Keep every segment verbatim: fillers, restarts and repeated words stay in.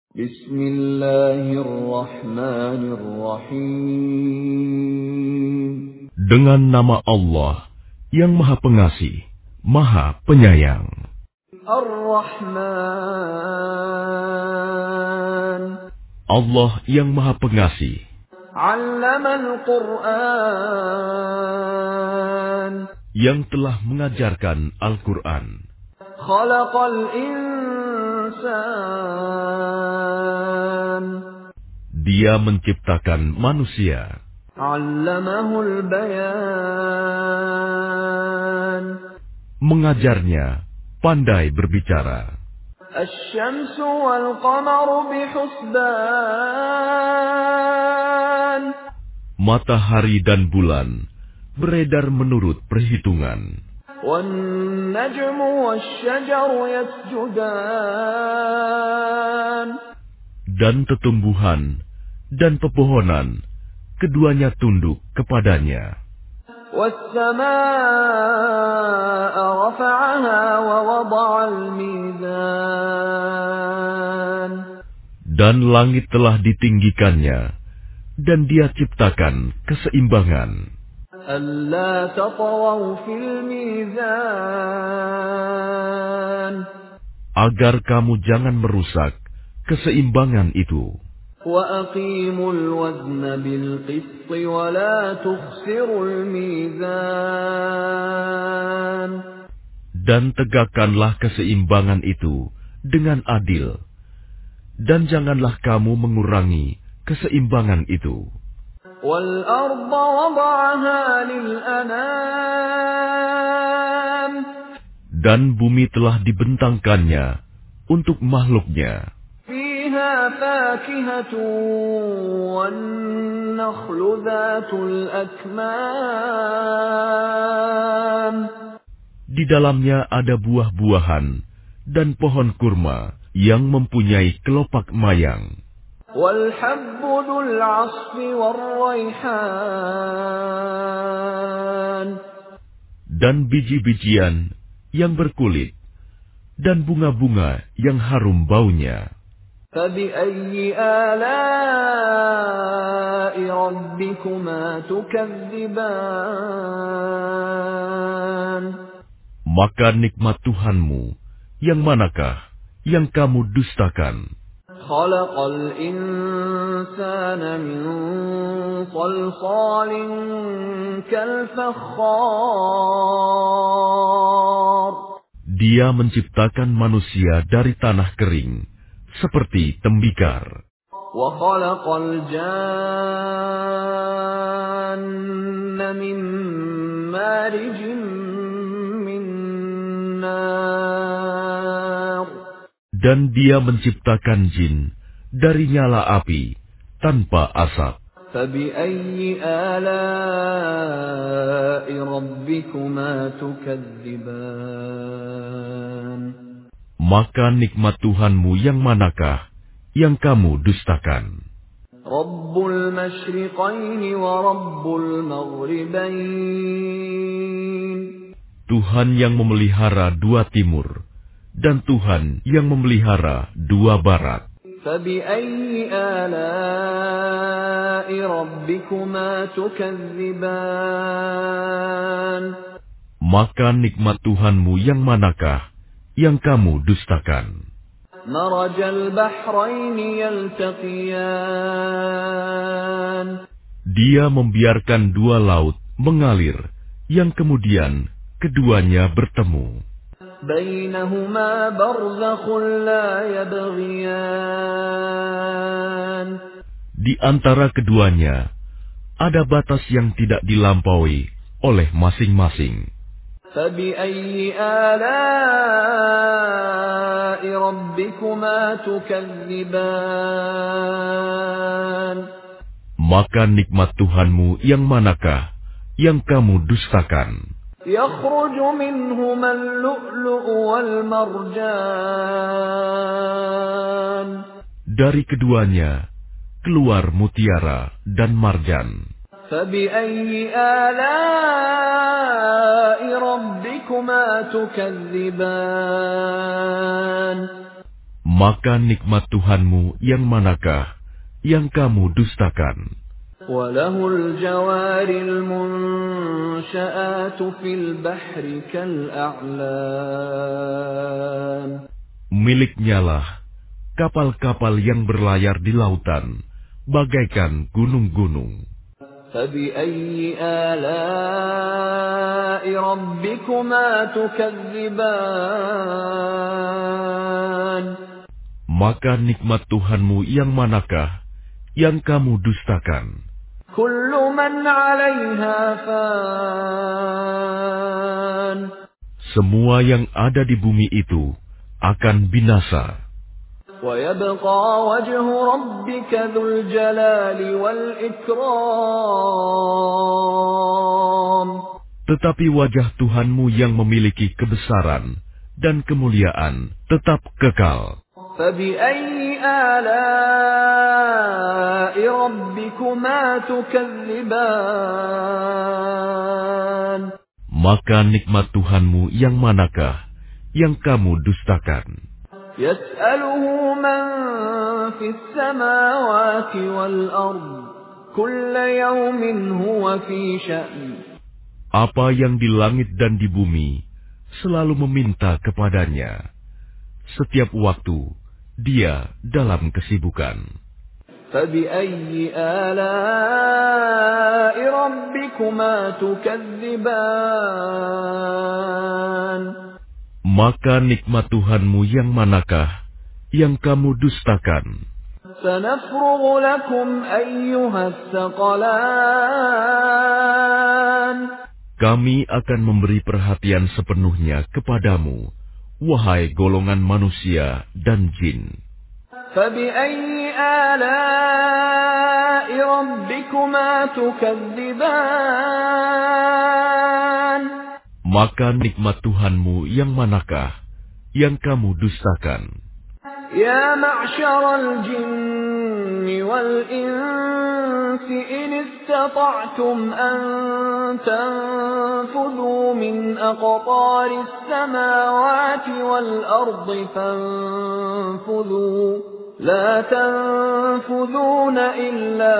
Bismillahirrahmanirrahim. Dengan nama Allah yang Maha Pengasih, Maha Penyayang. Ar-Rahman. Allah yang Maha Pengasih. Allamal Qur'an. Yang telah mengajarkan Al-Quran. Khalaqal insan. Dia menciptakan manusia. Allamahul bayan. Mengajarnya pandai berbicara. Asy-syamsu wal qamaru bihusban. Matahari dan bulan beredar menurut perhitungan. Wan najmu wasy-syajaru yasjudan. Dan tetumbuhan dan pepohonan keduanya tunduk kepadanya. Was-samaa'a rafa'aha wa wada'al mizan. Dan langit telah ditinggikannya, dan Dia ciptakan keseimbangan. Alla tatghaw fil mizan. Agar kamu jangan merusak keseimbangan itu. Wa aqimul wazna bil qisti wa la tukhsirul mizan. Dan tegakkanlah keseimbangan itu dengan adil. Dan janganlah kamu mengurangi keseimbangan itu. Wal arda wada'aha lil anam. Dan bumi telah dibentangkannya untuk makhluknya. Fiha fakihatu wan nakhlu dhatul akmam. Di dalamnya ada buah-buahan dan pohon kurma yang mempunyai kelopak mayang. Wal habbu dzul 'asfi war raihan. Dan biji-bijian yang berkulit dan bunga-bunga yang harum baunya. فَبِأَيِّ آلَاءِ رَبِّكُمَا تُكَذِّبَانِ. Maka nikmat Tuhanmu yang manakah yang kamu dustakan? خَلَقَ الْإِنسَانَ مِنْ صَلْصَالٍ كَالْفَخَّارِ. Dia menciptakan manusia dari tanah kering, seperti tembikar. وَخَلَقَ الْجَانَّ مِنْ مَارِجٍ مِنْ نَارٍ. Dan Dia menciptakan jin dari nyala api tanpa asap. فَبِأَيِّ آلَاءِ رَبِّكُمَا تُكَذِّبَانِ. Maka nikmat Tuhanmu yang manakah yang kamu dustakan? Rabbul masyriqaini wa rabbul maghribain. Tuhan yang memelihara dua timur dan Tuhan yang memelihara dua barat. فَبِأَيِّ آلَاءِ رَبِّكُمَا تُكَذِّبَانِ. Maka nikmat Tuhanmu yang manakah yang kamu dustakan? مَرَجَ الْبَحْرَيْنِ يَلْتَقِيَانِ. Dia membiarkan dua laut mengalir, yang kemudian keduanya bertemu. بَيْنَهُمَا بَرْزَخٌ لَا يَبْغِيَانِ. Di antara keduanya ada batas yang tidak dilampaui oleh masing-masing. فَبِأَيِّ آلَاءِ رَبِّكُمَا تُكَذِّبَانِ. Maka nikmat Tuhanmu yang manakah yang kamu dustakan? يَخْرُجُ مِنْهُمَا اللُّؤْلُؤُ وَالْمَرْجَانُ. Dari keduanya keluar mutiara dan marjan. فَبِأَيِّ آلَاءِ رَبِّكُمَا تُكَذِّبَانِ. Maka nikmat Tuhanmu yang manakah yang kamu dustakan? وَلَهُ الْجَوَارِ الْمُنشَآتُ فِي الْبَحْرِ كَالْأَعْلَامِ. Miliknyalah kapal-kapal yang berlayar di lautan, bagaikan gunung-gunung. فَبِأَيِّ آلَاءِ رَبِّكُمَا تُكَذِّبَانِ. Maka nikmat Tuhanmu yang manakah yang kamu dustakan? كُلُّ مَنْ عَلَيْهَا فَانٍ. Semua yang ada di bumi itu akan binasa. وَيَبْقَى وَجْهُ رَبِّكَ ذُو الْجَلَالِ وَالْإِكْرَامِ. Tetapi wajah Tuhanmu yang memiliki kebesaran dan kemuliaan tetap kekal. فَبِأَيِّ آلَاءِ رَبِّكُمَا تُكَذِّبَانِ. Maka nikmat Tuhanmu yang manakah yang kamu dustakan? يَسْأَلُهُ مَنْ فِي السَّمَاوَاتِ وَالْأَرْضِ كُلَّ يَوْمٍ هُوَ فِي شَأْنٍ. Apa yang di langit dan di bumi selalu meminta kepadanya. Setiap waktu dia dalam kesibukan. فَبِأَيِّ آلَاءِ رَبِّكُمَا تُكَذِّبَانِ. Maka nikmat Tuhanmu yang manakah yang kamu dustakan? سَنَفْرُغُ لَكُمْ أَيُّهَا الثَّقَلَانِ. Kami akan memberi perhatian sepenuhnya kepadamu, wahai golongan manusia dan jin. فَبِأَيِّ آلَاءِ رَبِّكُمَا تُكَذِّبَانِ. Maka nikmat Tuhanmu yang manakah yang kamu dustakan? يَا مَعْشَرَ الْجِنِّ وَالْإِنسِ إِنِ اسْتَطَعْتُمْ أَن تَنفُذُوا مِنْ أَقْطَارِ السَّمَاوَاتِ وَالْأَرْضِ فَانفُذُوا لَا تَنفُذُونَ إِلَّا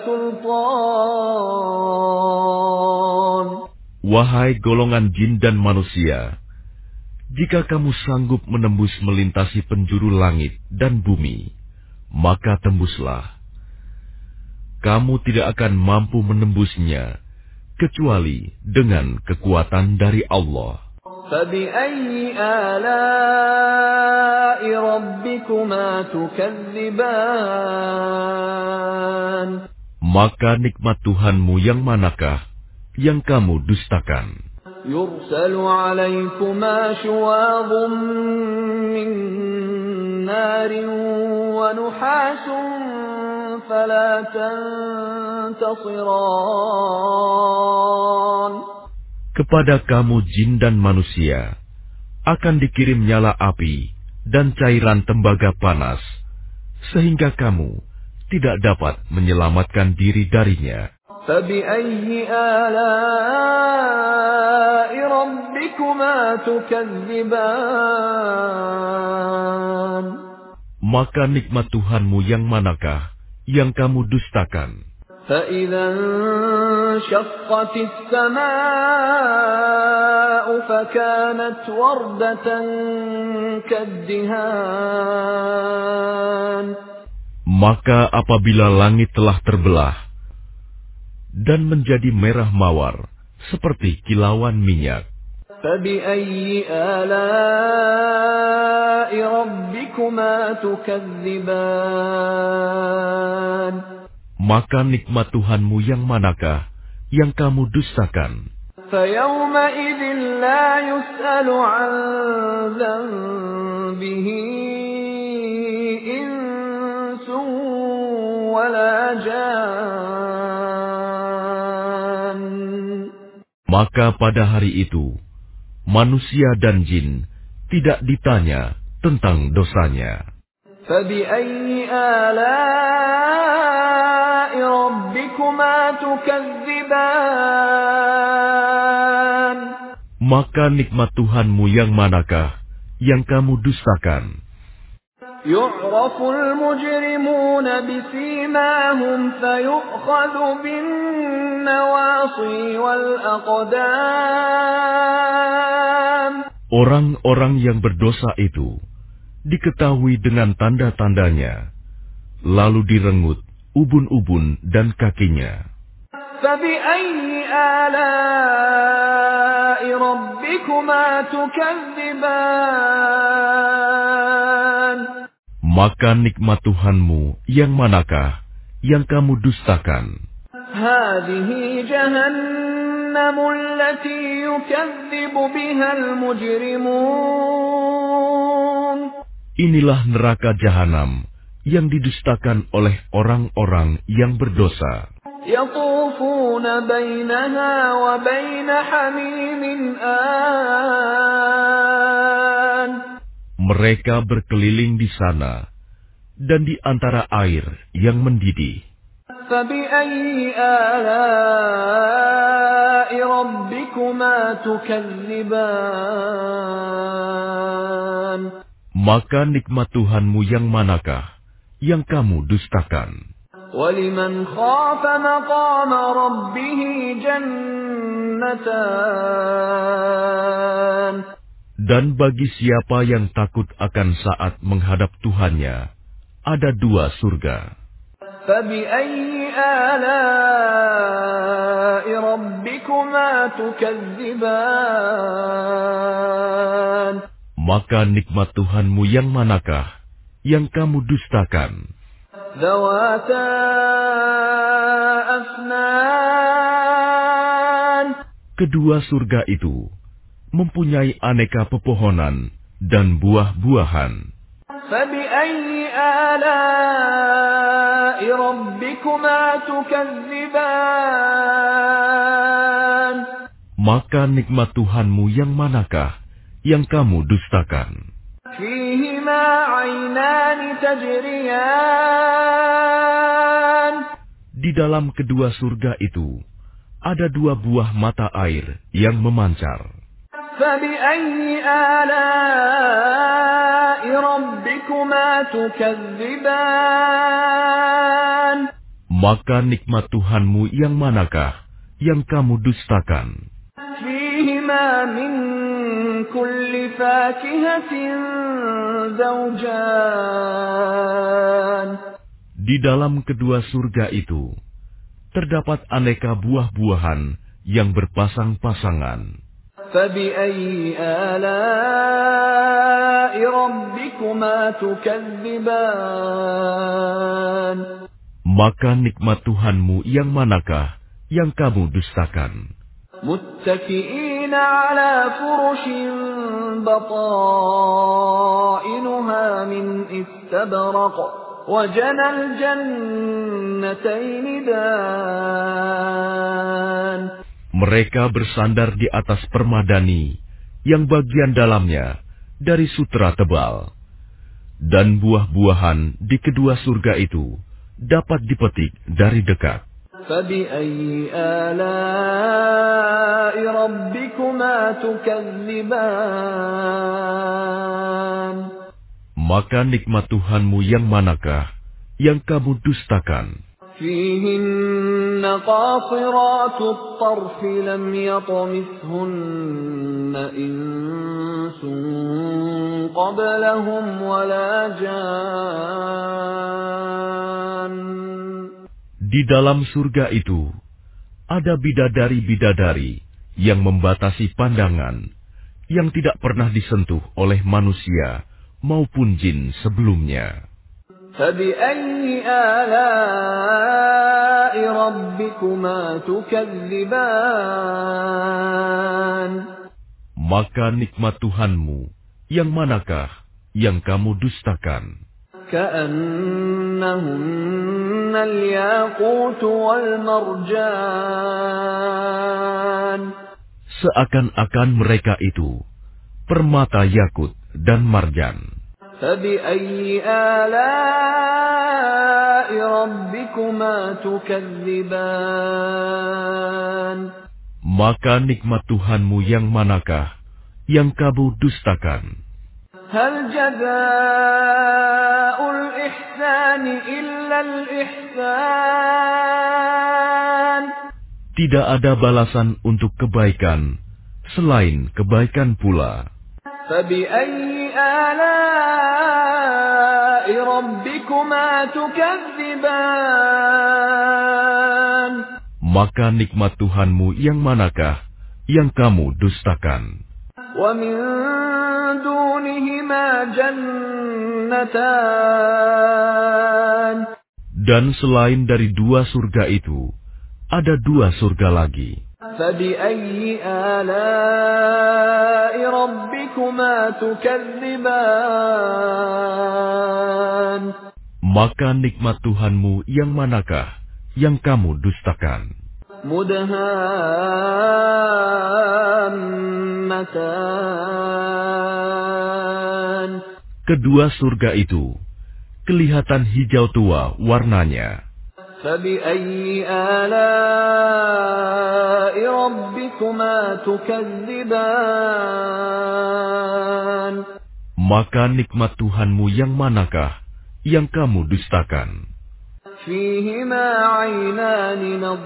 بِسُلْطَانٍ. Wahai golongan jin dan manusia, jika kamu sanggup menembus melintasi penjuru langit dan bumi, maka tembuslah. Kamu tidak akan mampu menembusnya, kecuali dengan kekuatan dari Allah. فَبِأَيِّ آلَاءِ رَبِّكُمَا تُكَذِّبَانِ. Maka nikmat Tuhanmu yang manakah yang kamu dustakan? يُرْسَلُ عَلَيْكُمَا شُوَاظٌ مِّن نَّارٍ وَنُحَاسٌ فَلَا تَنتَصِرَانِ. Kepada kamu jin dan manusia akan dikirim nyala api dan cairan tembaga panas, sehingga kamu tidak dapat menyelamatkan diri darinya. فَبِأَيِّ آلَاءِ رَبِّكُمَا تُكَذِّبَانِ. Maka nikmat Tuhanmu yang manakah yang kamu dustakan? فَإِذَا انشَقَّتِ السَّمَاءُ فَكَانَتْ وَرْدَةً كَالدِّهَانِ. Maka apabila langit telah terbelah dan menjadi merah mawar seperti kilauan minyak, فَبِأَيِّ آلَاءِ رَبِّكُمَا تُكَذِّبَانِ. maka nikmat Tuhanmu yang manakah yang kamu dustakan? فَيَوْمَئِذٍ لَا يُسْأَلُ عَنْ ذَنبِهِ إِنسٌ وَلَا جَانٌّ. Maka pada hari itu manusia dan jin tidak ditanya tentang dosanya. فَبِأَيِّ آلَاءِ رَبِّكُمَا تُكَذِّبَانِ. Maka nikmat Tuhanmu yang manakah yang kamu dustakan? يعرف المجرمون بسيماهم فيؤخذ بالنواصي والأقدام. Orang-orang yang berdosa itu diketahui dengan tanda-tandanya, lalu direngut ubun-ubun dan kakinya. فبأي آلاء ربكما تكذبان. Maka nikmat Tuhanmu yang manakah yang kamu dustakan? هذه جهنم التي يكذب بها المجرمون. Inilah neraka jahanam yang didustakan oleh orang-orang yang berdosa. يطوفون بينها وبين حميم آن. Mereka berkeliling di sana dan di antara air yang mendidih. فبأي آلاء ربكما تكذبان. Maka nikmat Tuhanmu yang manakah yang kamu dustakan? وَلِمَنْ خَافَ مَقَامَ رَبِّهِ جَنَّتَانِ. Dan bagi siapa yang takut akan saat menghadap Tuhannya, ada dua surga. فَبِأَيِّ آلَاءِ رَبِّكُمَا تُكَذِّبَانِ. Maka nikmat Tuhanmu yang manakah yang kamu dustakan? ذَوَاتَا أَفْنَانٍ. Kedua surga itu mempunyai aneka pepohonan dan buah-buahan. فَبِأَيِّ آلَاءِ رَبِّكُمَا تُكَذِّبَانِ. Maka nikmat Tuhanmu yang manakah yang kamu dustakan? فِيهِمَا عَيْنَانِ تَجْرِيَانِ. Di dalam kedua surga itu ada dua buah mata air yang memancar. فَبِأَيِّ آلَاءِ رَبِّكُمَا تُكَذِّبَانِ. Maka nikmat Tuhanmu yang manakah yang kamu dustakan? فِيهِمَا مِن كُلِّ فَاكِهَةٍ زَوْجَانِ. Di dalam kedua surga itu terdapat aneka buah-buahan yang berpasang-pasangan. فَبِأَيِّ آلَاءِ رَبِّكُمَا تُكَذِّبَانِ. Maka nikmat Tuhanmu yang manakah yang kamu dustakan? مُتَّكِئِينَ عَلَى فُرُشٍ بَطَائِنُهَا مِنْ إِسْتَبْرَقٍ وَجَنَى الْجَنَّتَيْنِ دَانٍ. Mereka bersandar di atas permadani yang bagian dalamnya dari sutra tebal, dan buah-buahan di kedua surga itu dapat dipetik dari dekat. فَبِأَيِّ آلَاءِ رَبِّكُمَا تُكَذِّبَانِ. Maka nikmat Tuhanmu yang manakah yang kamu dustakan? فِيهِنَّ قَاصِرَاتُ الطَّرْفِ لَمْ يَطْمِثْهُنَّ إِنسٌ قَبْلَهُمْ وَلَا جَانٌّ. Di dalam surga itu ada bidadari-bidadari yang membatasi pandangan, yang tidak pernah disentuh oleh manusia maupun jin sebelumnya. فَبِأَيِّ آلَاءِ رَبِّكُمَا تُكَذِّبَانِ. Maka nikmat Tuhanmu yang manakah yang kamu dustakan? كَأَنَّهُنَّ الْيَاقُوتُ وَالْمَرْجَانُ. Seakan-akan mereka itu permata yakut dan marjan. فَبِأَيِّ آلَاءِ رَبِّكُمَا تُكَذِّبَانِ. Maka nikmat Tuhanmu yang manakah yang kamu dustakan? هل جزاء الإحسان إلا الإحسان. Tidak ada balasan untuk kebaikan selain kebaikan pula. فبأي آلاء ربكما تكذبان. Maka nikmat Tuhanmu yang manakah yang kamu dustakan? ومن دونهما جنتان. Dan selain dari dua surga itu, ada dua surga lagi. فبأي آلاء ربكما تكذبان. Maka nikmat Tuhanmu yang manakah yang kamu dustakan? مدهامتان. Kedua surga itu kelihatan hijau tua warnanya. فبأي آلاء ربكما تكذبان. Maka nikmat Tuhanmu yang manakah yang kamu dustakan? فيهما عينان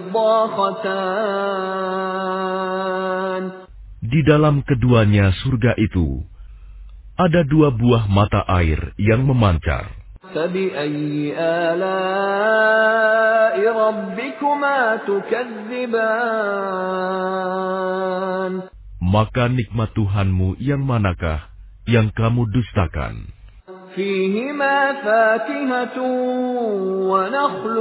نضاختان. Di dalam keduanya surga itu ada dua buah mata air yang memancar. فبأي آلاء ربكما تكذبان. Maka nikmat Tuhanmu yang manakah yang kamu dustakan? فيهما فاكهة ونخل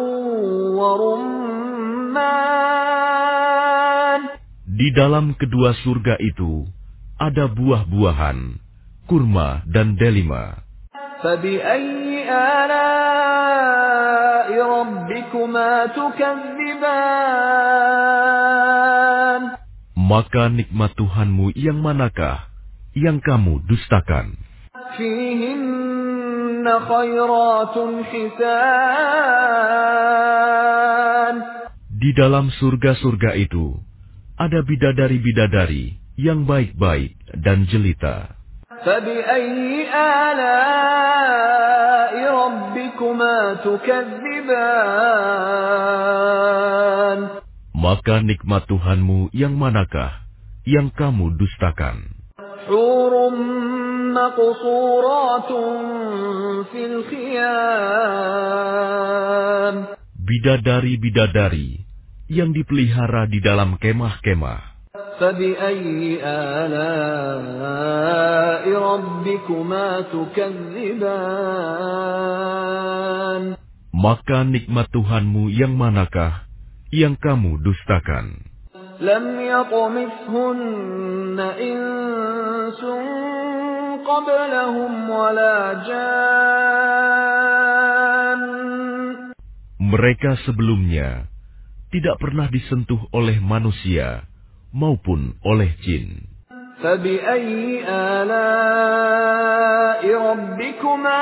ورمان. Di dalam kedua surga itu ada buah-buahan, kurma dan delima. فبأي آلاء ربكما تكذبان. Maka nikmat Tuhanmu yang manakah yang kamu dustakan? فيهن خيرات حسان. Di dalam surga-surga itu ada bidadari-bidadari yang baik-baik dan jelita. فبأي آلاء ربكما تكذبان. Maka nikmat Tuhanmu yang manakah yang kamu dustakan? حور مقصورات في الخيام. Bidadari-bidadari yang dipelihara di dalam kemah-kemah. فبأي آلاء ربكما تكذبان. Maka nikmat Tuhanmu yang manakah yang kamu dustakan? لم يطمثهن إنس قبلهم ولا جان. Mereka sebelumnya tidak pernah disentuh oleh manusia maupun oleh jin. فبأي آلاء ربكما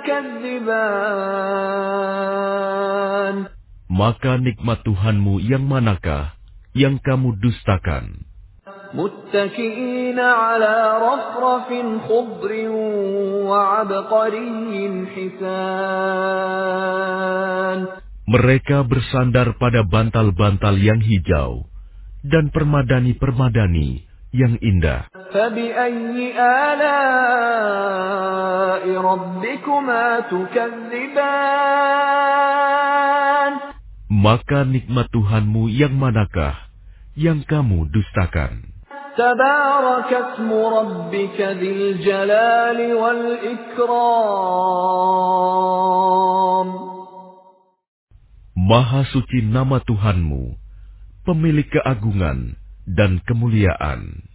تكذبان. Maka nikmat Tuhanmu yang manakah yang kamu dustakan? متكئين على رفرف خضر وعبقري حسان. Mereka bersandar pada bantal-bantal yang hijau dan permadani-permadani yang indah. فبأي آلاء ربكما تكذبان. Maka nikmat Tuhanmu yang manakah yang kamu dustakan? تبارك اسم ربك ذي الجلال والإكرام. Maha suci nama Tuhanmu, pemilik keagungan dan kemuliaan.